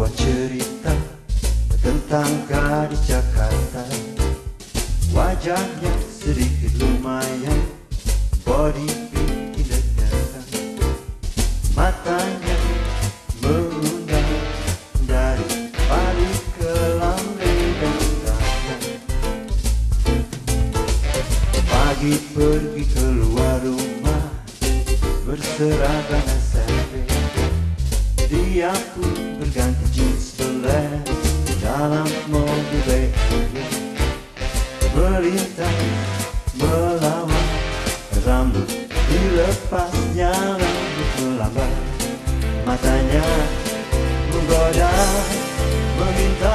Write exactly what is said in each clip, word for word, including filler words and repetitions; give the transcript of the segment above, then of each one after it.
sebuah cerita tentang gadis Jakarta. Wajahnya sedikit lumayan, body bikin deg-degan. Matanya mengundang dari balik ke lambe dan tangan. Pagi pergi keluar rumah berseragam S M P. Dia pun berganti jeans black dalam mobil B M W. Melintas melawan, rambut dilepasnya, rambut melambai. Matanya menggoda, meminta.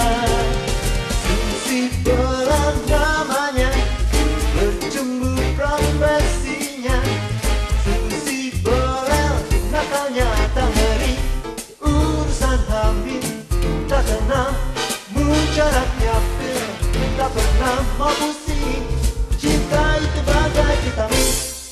Susi Belang namanya, bercumbu profesinya. Susi Belang nakalnya tak ngeri, urusan hamil tak tenang, mujarabnya pil tak pernah mau pusing. Cinta itu bagai vitamin.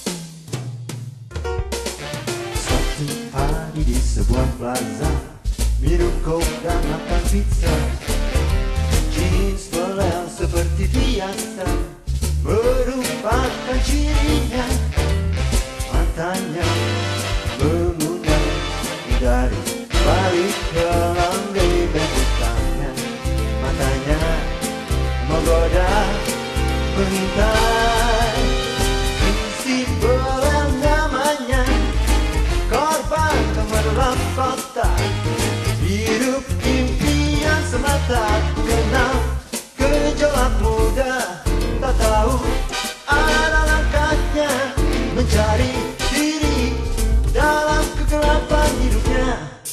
Suatu hari di sebuah plaza, minum coke dan makan pizza. Jeans Belang seperti biasa merupakan cirinya. Matanya mengundang dari balik ke lambe bentukannya. Matanya menggoda, mengintai. Susi Belang namanya, korban gemerlap kota. Hidup impian semata, kenal gejolak muda. Tak tahu arah langkahnya, mencari diri dalam kegelapan hidupnya.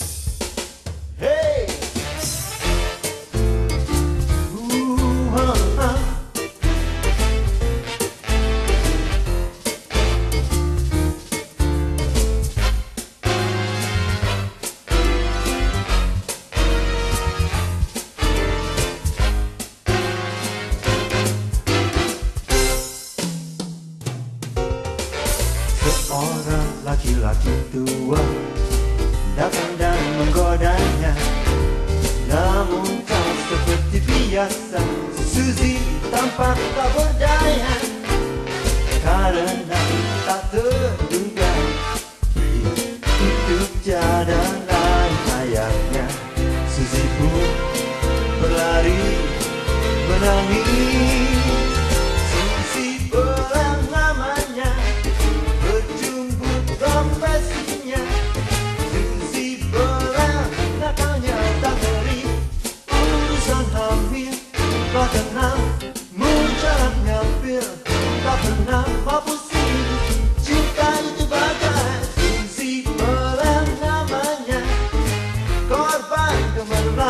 Hey! Seorang laki-laki tua datang dan menggodanya. Namun tak seperti biasa, Susi tampak tak berdaya. Karena tak terduga, itu tiada lain ayahnya. Susi pun berlari menangis. Susi Belang namanya, berjumbu profesinya. Susi Belang nakalnya tak ngeri, urusan hamil tak tenang, mujarabnya pil tak pernah mau pusing. Cinta itu bagai Susi Belang namanya, korban gemerlap